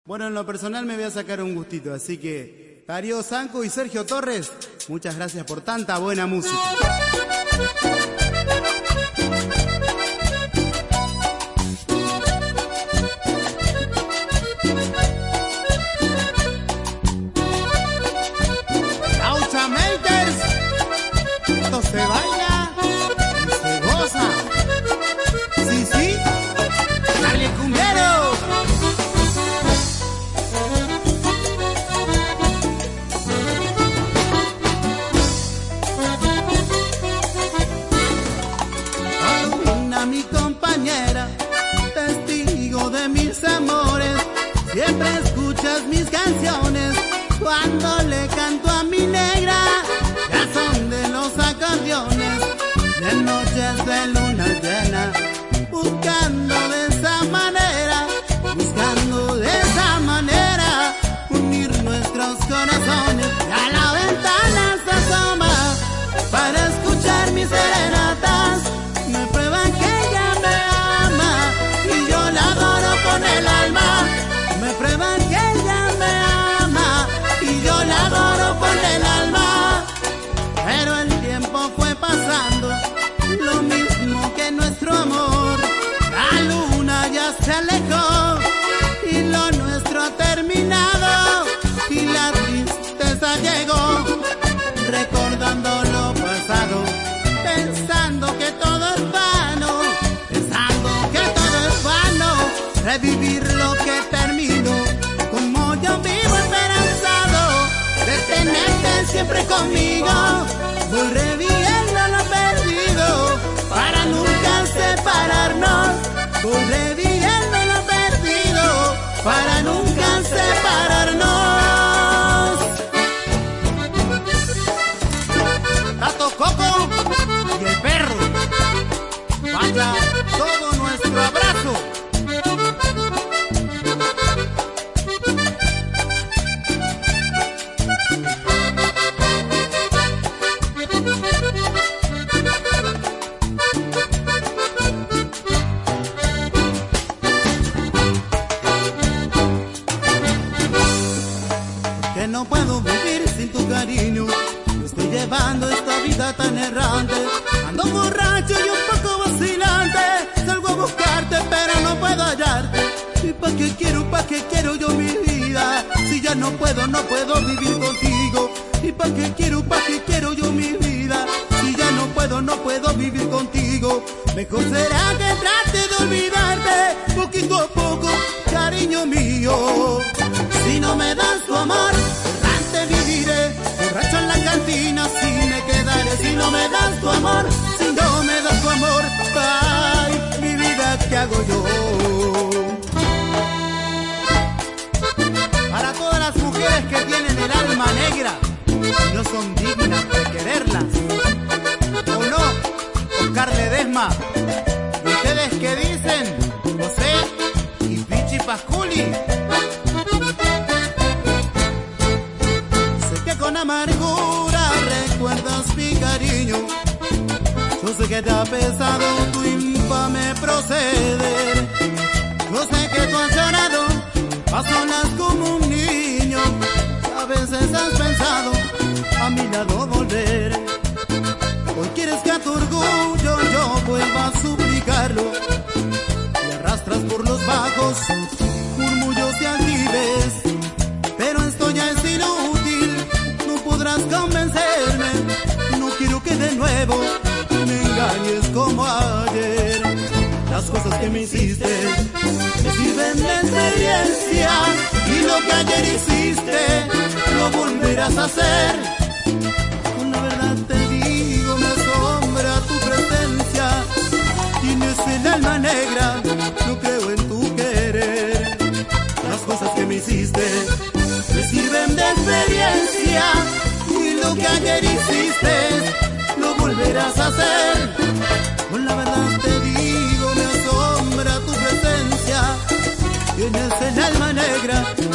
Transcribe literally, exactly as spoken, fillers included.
Bueno, en lo personal me voy a sacar un gustito, así que Darío Zanco y Sergio Torres, muchas gracias por tanta buena música. Laucha Makers, esto se baila y se goza. Sí, sí, dale cumbiero. Mi compañera, testigo de mis amores, siempre escuchas mis canciones cuando le canto a mi negra. Ya son de los acordeones, de noches de luna llena, buscando de esa manera, buscando de esa manera unir nuestros corazones. Y a la ventana se asoma para escuchar mis serenatas. Me prueban que ella me ama y yo la adoro con el alma. Me prueban que ella me ama y yo la adoro con el alma. Pero el tiempo fue pasando, lo mismo que nuestro amor. La luna ya se alejó y lo nuestro ha terminado. Y la tristeza llegó, recordando lo pasado, pensando que todo es vano, pensando que todo es vano, revivir lo que terminó, como yo vivo esperanzado de tenerte siempre conmigo. Voy reviviendo lo perdido para nunca separarnos. Voy reviviendo lo perdido para nunca separarnos. Tato Coco y el perro, vaya todo nuestro abrazo. Que no puedo vivir sin tu cariño. Estoy llevando esta vida tan errante. Ando borracho y un poco vacilante. Salgo a buscarte pero no puedo hallarte. ¿Y pa' qué quiero, pa' qué quiero yo mi vida? Si ya no puedo, no puedo vivir contigo. ¿Y pa' qué quiero, pa' qué quiero yo mi vida? Si ya no puedo, no puedo vivir contigo. Mejor será que trate de olvidarte poquito a poco, cariño mío. Si no me das tu amor, errante viviré, borracho en la cantina, así me quedaré. Si no me das tu amor, si no me das tu amor, ay, mi vida, ¿qué hago yo? Para todas las mujeres que tienen el alma negra y no son dignas de quererlas, ¿o no? Oscar Ledesma, ¿y ustedes qué dicen? José y Pichi Pasculi. Con amargura recuerdas mi cariño. Yo sé que te ha pesado tu infame proceder. Yo sé que tú has llorado a solas como un niño. A veces has pensado a mi lado volver. Hoy quieres que a tu orgullo yo vuelva a suplicarlo. Y arrastras por los bajos murmullos y altivez. Pero esto ya es inútil, podrás convencerme. No quiero que de nuevo me engañes como ayer. Las cosas que me hiciste me sirven de experiencia, y lo que ayer hiciste lo volverás a hacer. Con la verdad te digo, me asombra tu presencia. Tienes el alma negra, no creo en tu querer. Las cosas que me hiciste me sirven de experiencia, y lo que ayer hiciste lo volverás a hacer. Con la verdad te digo, me asombra tu presencia. Tienes el alma negra,